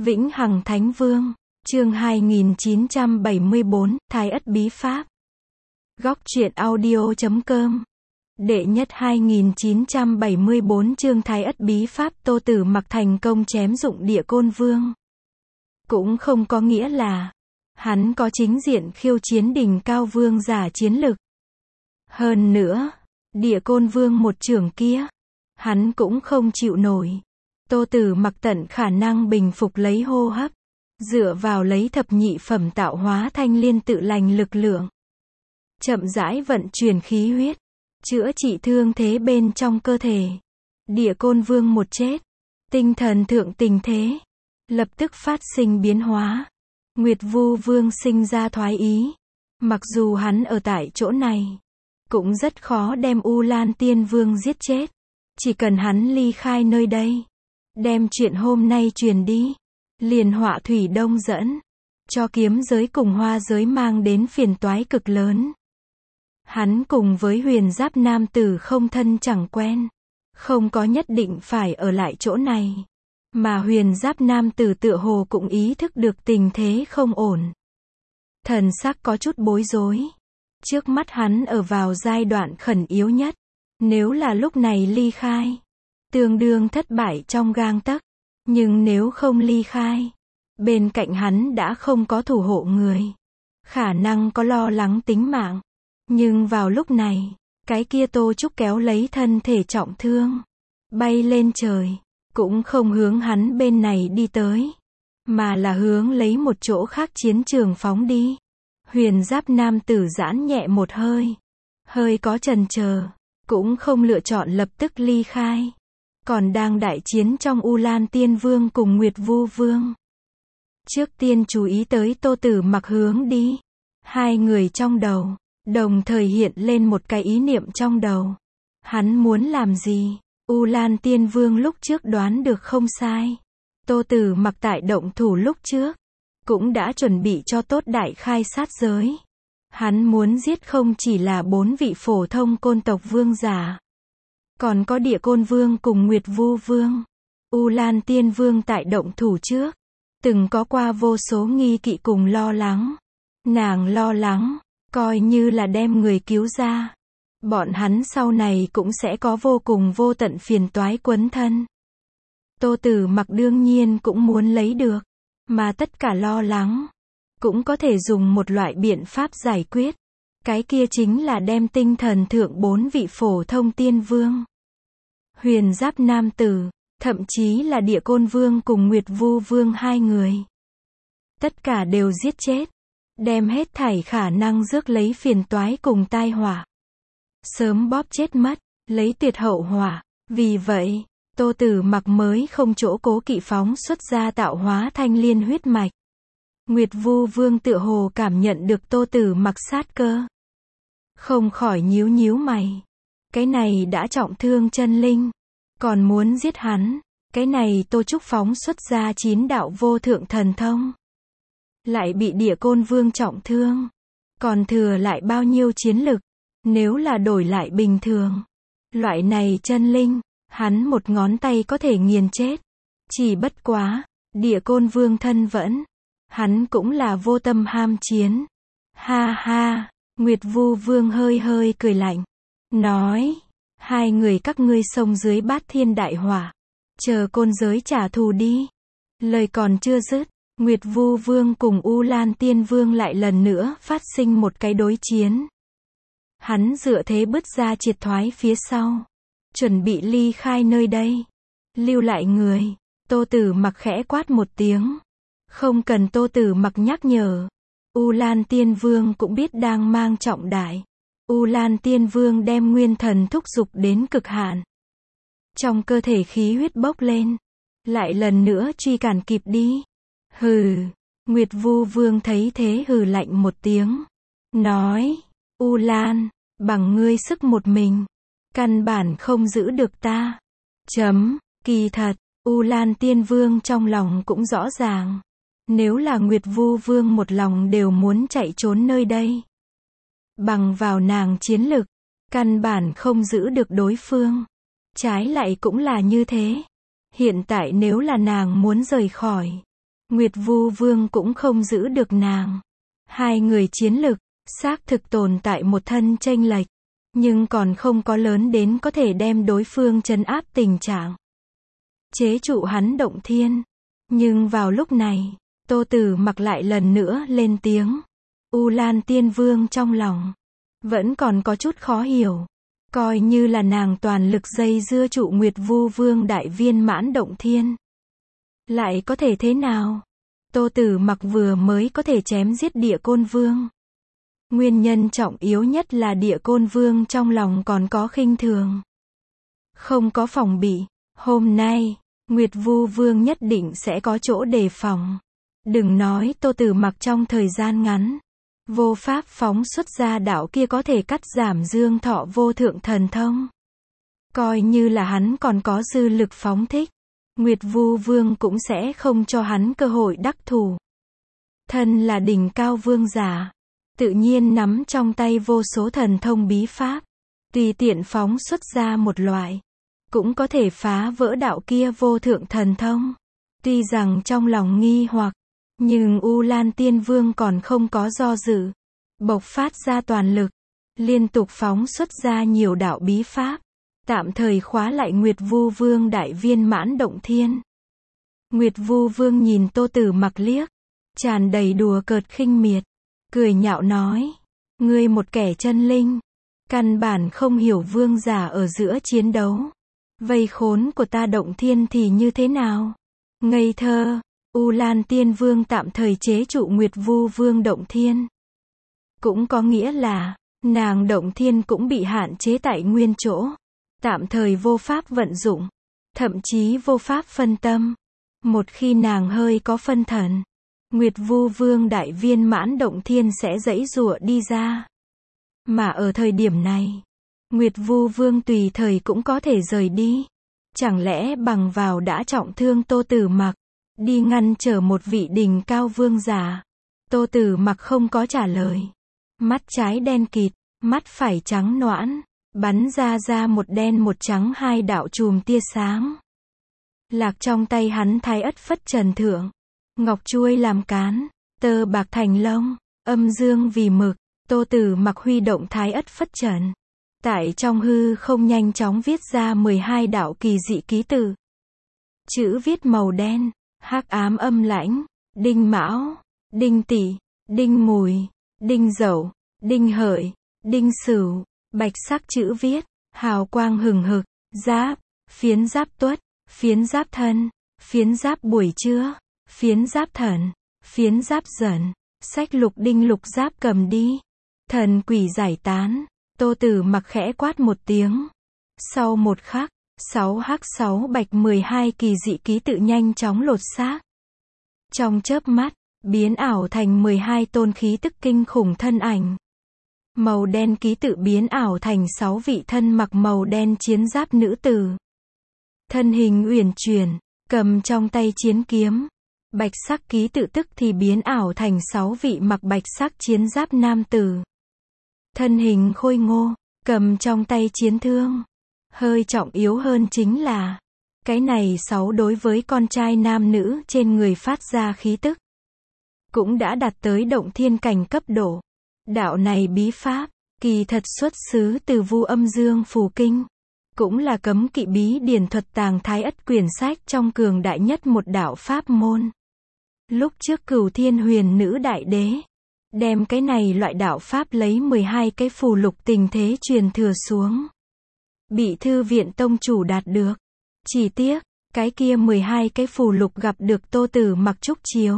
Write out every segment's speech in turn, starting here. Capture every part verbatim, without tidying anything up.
Vĩnh Hằng Thánh Vương, chương hai nghìn chín trăm bảy mươi bốn, Thái Ất Bí Pháp. Góc truyện audio chấm com. Đệ nhất hai nghìn chín trăm bảy mươi bốn chương Thái Ất Bí Pháp. Tô Tử Mặc thành công chém dụng Địa Côn Vương. Cũng không có nghĩa là hắn có chính diện khiêu chiến đỉnh cao vương giả chiến lực. Hơn nữa, Địa Côn Vương một chưởng kia, hắn cũng không chịu nổi. Tô Tử Mặc tận khả năng bình phục lấy hô hấp, dựa vào lấy thập nhị phẩm tạo hóa thanh liên tự lành lực lượng, chậm rãi vận chuyển khí huyết, chữa trị thương thế bên trong cơ thể. Địa Côn Vương một chết, tinh thần thượng tình thế lập tức phát sinh biến hóa. Nguyệt Vu Vương sinh ra thoái ý, mặc dù hắn ở tại chỗ này, cũng rất khó đem U Lan Tiên Vương giết chết. Chỉ cần hắn ly khai nơi đây, đem chuyện hôm nay truyền đi, liền họa thủy đông dẫn, cho kiếm giới cùng hoa giới mang đến phiền toái cực lớn. Hắn cùng với Huyền Giáp nam tử không thân chẳng quen, không có nhất định phải ở lại chỗ này. Mà Huyền Giáp nam tử tựa hồ cũng ý thức được tình thế không ổn. Thần sắc có chút bối rối. Trước mắt hắn ở vào giai đoạn khẩn yếu nhất. Nếu là lúc này ly khai, tương đương thất bại trong gang tấc. Nhưng nếu không ly khai, bên cạnh hắn đã không có thủ hộ người, khả năng có lo lắng tính mạng. Nhưng vào lúc này, cái kia Tô Trúc kéo lấy thân thể trọng thương, bay lên trời, cũng không hướng hắn bên này đi tới, mà là hướng lấy một chỗ khác chiến trường phóng đi. Huyền Giáp nam tử giãn nhẹ một hơi, hơi có chần chờ, cũng không lựa chọn lập tức ly khai. Còn đang đại chiến trong U Lan Tiên Vương cùng Nguyệt Vu Vương. Trước tiên chú ý tới Tô Tử Mặc hướng đi. Hai người trong đầu, đồng thời hiện lên một cái ý niệm trong đầu. Hắn muốn làm gì? U Lan Tiên Vương lúc trước đoán được không sai. Tô Tử Mặc tại động thủ lúc trước, cũng đã chuẩn bị cho tốt đại khai sát giới. Hắn muốn giết không chỉ là bốn vị phổ thông côn tộc vương giả, còn có Địa Côn Vương cùng Nguyệt Vu Vương. U Lan Tiên Vương tại động thủ trước, từng có qua vô số nghi kỵ cùng lo lắng. Nàng lo lắng, coi như là đem người cứu ra, bọn hắn sau này cũng sẽ có vô cùng vô tận phiền toái quấn thân. Tô Tử Mặc đương nhiên cũng muốn lấy được, mà tất cả lo lắng, cũng có thể dùng một loại biện pháp giải quyết. Cái kia chính là đem tinh thần thượng bốn vị phổ thông tiên vương, Huyền Giáp nam tử, thậm chí là Địa Côn Vương cùng Nguyệt Vu Vương hai người, tất cả đều giết chết, đem hết thảy khả năng rước lấy phiền toái cùng tai họa, sớm bóp chết mất, lấy tuyệt hậu họa. Vì vậy, Tô Tử Mặc mới không chỗ cố kỵ phóng xuất ra tạo hóa thanh liên huyết mạch. Nguyệt Vu Vương tựa hồ cảm nhận được Tô Tử Mặc sát cơ, không khỏi nhíu nhíu mày. Cái này đã trọng thương chân linh, còn muốn giết hắn. Cái này Tô Trúc phóng xuất ra chín đạo vô thượng thần thông, lại bị Địa Côn Vương trọng thương, còn thừa lại bao nhiêu chiến lực? Nếu là đổi lại bình thường, loại này chân linh, hắn một ngón tay có thể nghiền chết. Chỉ bất quá, Địa Côn Vương thân vẫn, hắn cũng là vô tâm ham chiến. Ha ha, Nguyệt Vu Vương hơi hơi cười lạnh, nói, hai người các ngươi xông dưới bát thiên đại hỏa, chờ côn giới trả thù đi. Lời còn chưa dứt, Nguyệt Vu Vương cùng U Lan Tiên Vương lại lần nữa phát sinh một cái đối chiến. Hắn dựa thế bứt ra triệt thoái phía sau, chuẩn bị ly khai nơi đây, lưu lại người. Tô Tử Mặc khẽ quát một tiếng, không cần Tô Tử Mặc nhắc nhở, U Lan Tiên Vương cũng biết đang mang trọng đại. U Lan Tiên Vương đem nguyên thần thúc giục đến cực hạn, trong cơ thể khí huyết bốc lên, lại lần nữa truy cản kịp đi. Hừ, Nguyệt Vu Vương thấy thế hừ lạnh một tiếng, nói, U Lan, bằng ngươi sức một mình, căn bản không giữ được ta. Chấm, kỳ thật, U Lan Tiên Vương trong lòng cũng rõ ràng, nếu là Nguyệt Vu Vương một lòng đều muốn chạy trốn nơi đây, bằng vào nàng chiến lực, căn bản không giữ được đối phương. Trái lại cũng là như thế. Hiện tại nếu là nàng muốn rời khỏi, Nguyệt Vu Vương cũng không giữ được nàng. Hai người chiến lực, xác thực tồn tại một thân chênh lệch, nhưng còn không có lớn đến có thể đem đối phương trấn áp tình trạng. Chế trụ hắn động thiên. Nhưng vào lúc này, Tô Tử Mặc lại lần nữa lên tiếng. U Lan Tiên Vương trong lòng vẫn còn có chút khó hiểu. Coi như là nàng toàn lực dây dưa trụ Nguyệt Vu Vương đại viên mãn động thiên. Lại có thể thế nào? Tô Tử Mặc vừa mới có thể chém giết Địa Côn Vương. Nguyên nhân trọng yếu nhất là Địa Côn Vương trong lòng còn có khinh thường. Không có phòng bị. Hôm nay, Nguyệt Vu Vương nhất định sẽ có chỗ đề phòng. Đừng nói Tô Tử Mặc trong thời gian ngắn. Vô pháp phóng xuất ra đạo kia có thể cắt giảm dương thọ vô thượng thần thông. Coi như là hắn còn có dư lực phóng thích. Nguyệt Vu Vương cũng sẽ không cho hắn cơ hội đắc thủ. Thân là đỉnh cao vương giả. Tự nhiên nắm trong tay vô số thần thông bí pháp. Tùy tiện phóng xuất ra một loại. Cũng có thể phá vỡ đạo kia vô thượng thần thông. Tuy rằng trong lòng nghi hoặc. Nhưng U Lan Tiên Vương còn không có do dự. Bộc phát ra toàn lực. Liên tục phóng xuất ra nhiều đạo bí pháp. Tạm thời khóa lại Nguyệt Vu Vương đại viên mãn động thiên. Nguyệt Vu Vương nhìn Tô Tử Mặc liếc. Tràn đầy đùa cợt khinh miệt. Cười nhạo nói. Ngươi một kẻ chân linh. Căn bản không hiểu vương giả ở giữa chiến đấu. Vây khốn của ta động thiên thì như thế nào? Ngây thơ. U Lan Tiên Vương tạm thời chế trụ Nguyệt Vu Vương động thiên. Cũng có nghĩa là, nàng động thiên cũng bị hạn chế tại nguyên chỗ. Tạm thời vô pháp vận dụng. Thậm chí vô pháp phân tâm. Một khi nàng hơi có phân thần, Nguyệt Vu Vương đại viên mãn động thiên sẽ giãy giụa đi ra. Mà ở thời điểm này, Nguyệt Vu Vương tùy thời cũng có thể rời đi. Chẳng lẽ bằng vào đã trọng thương Tô Tử Mặc, đi ngăn trở một vị đỉnh cao vương giả? Tô Tử Mặc không có trả lời. Mắt trái đen kịt, mắt phải trắng noãn, bắn ra ra một đen một trắng hai đạo chùm tia sáng. Lạc trong tay hắn Thái Ất Phất Trần Thượng, ngọc chuôi làm cán, tơ bạc thành lông, âm dương vì mực. Tô Tử Mặc huy động Thái Ất Phất Trần. Tại trong hư không nhanh chóng viết ra mười hai đạo kỳ dị ký tự. Chữ viết màu đen, hắc ám âm lãnh, đinh mão, đinh tỵ, đinh mùi, đinh dậu, đinh hợi, đinh sửu, bạch sắc chữ viết, hào quang hừng hực, giáp, phiến giáp tuất, phiến giáp thân, phiến giáp buổi trưa, phiến giáp thần, phiến giáp dần, sách lục đinh lục giáp cầm đi. Thần quỷ giải tán. Tô Tử Mặc khẽ quát một tiếng. Sau một khắc, sáu hắc sáu bạch mười hai kỳ dị ký tự nhanh chóng lột xác. Trong chớp mắt, biến ảo thành mười hai tôn khí tức kinh khủng thân ảnh. Màu đen ký tự biến ảo thành sáu vị thân mặc màu đen chiến giáp nữ tử. Thân hình uyển chuyển, cầm trong tay chiến kiếm. Bạch sắc ký tự tức thì biến ảo thành sáu vị mặc bạch sắc chiến giáp nam tử. Thân hình khôi ngô, cầm trong tay chiến thương. Hơi trọng yếu hơn chính là, cái này sáu đối với con trai nam nữ trên người phát ra khí tức. Cũng đã đạt tới động thiên cảnh cấp độ. Đạo này bí pháp, kỳ thật xuất xứ từ Vu Âm Dương Phù Kinh. Cũng là cấm kỵ bí điển thuật tàng Thái Ất quyển sách trong cường đại nhất một đạo pháp môn. Lúc trước Cửu Thiên Huyền Nữ Đại Đế đem cái này loại đạo pháp lấy mười hai cái phù lục tình thế truyền thừa xuống. Bị Thư Viện Tông chủ đạt được. Chỉ tiếc, cái kia mười hai cái phù lục gặp được Tô Tử Mặc trúc chiếu.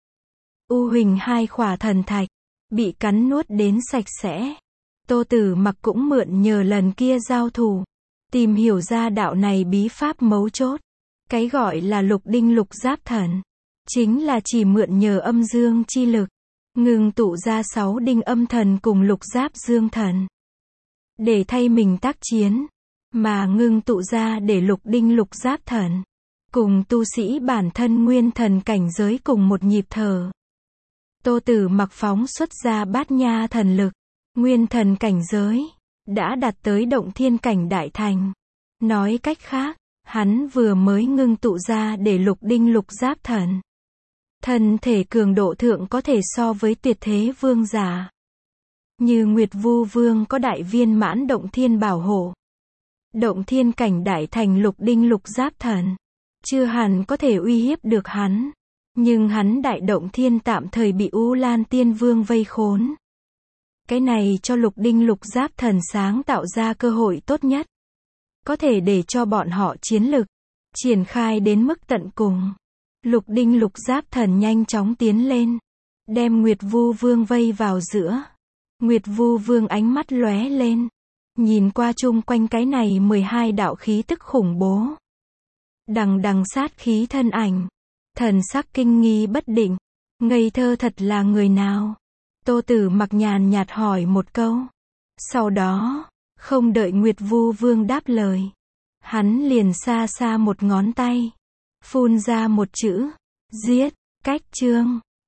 U Huỳnh hai khỏa thần thạch, bị cắn nuốt đến sạch sẽ. Tô Tử Mặc cũng mượn nhờ lần kia giao thủ, tìm hiểu ra đạo này bí pháp mấu chốt. Cái gọi là lục đinh lục giáp thần, chính là chỉ mượn nhờ âm dương chi lực, ngừng tụ ra sáu đinh âm thần cùng lục giáp dương thần. Để thay mình tác chiến, mà ngưng tụ ra để lục đinh lục giáp thần, cùng tu sĩ bản thân nguyên thần cảnh giới cùng một nhịp thở. Tô Tử Mặc phóng xuất ra bát nha thần lực, nguyên thần cảnh giới, đã đạt tới động thiên cảnh đại thành. Nói cách khác, hắn vừa mới ngưng tụ ra để lục đinh lục giáp thần. Thân thể cường độ thượng có thể so với tuyệt thế vương giả. Như Nguyệt Vu Vương có đại viên mãn động thiên bảo hộ. Động thiên cảnh đại thành lục đinh lục giáp thần. Chưa hẳn có thể uy hiếp được hắn. Nhưng hắn đại động thiên tạm thời bị U Lan Tiên Vương vây khốn. Cái này cho lục đinh lục giáp thần sáng tạo ra cơ hội tốt nhất. Có thể để cho bọn họ chiến lực triển khai đến mức tận cùng. Lục đinh lục giáp thần nhanh chóng tiến lên. Đem Nguyệt Vu Vương vây vào giữa. Nguyệt Vu Vương ánh mắt lóe lên. Nhìn qua chung quanh cái này mười hai đạo khí tức khủng bố. Đằng đằng sát khí thân ảnh. Thần sắc kinh nghi bất định. Ngây thơ thật là người nào? Tô Tử Mặc nhàn nhạt hỏi một câu. Sau đó, không đợi Nguyệt Vu Vương đáp lời. Hắn liền xa xa một ngón tay. Phun ra một chữ. Giết. Cách chương.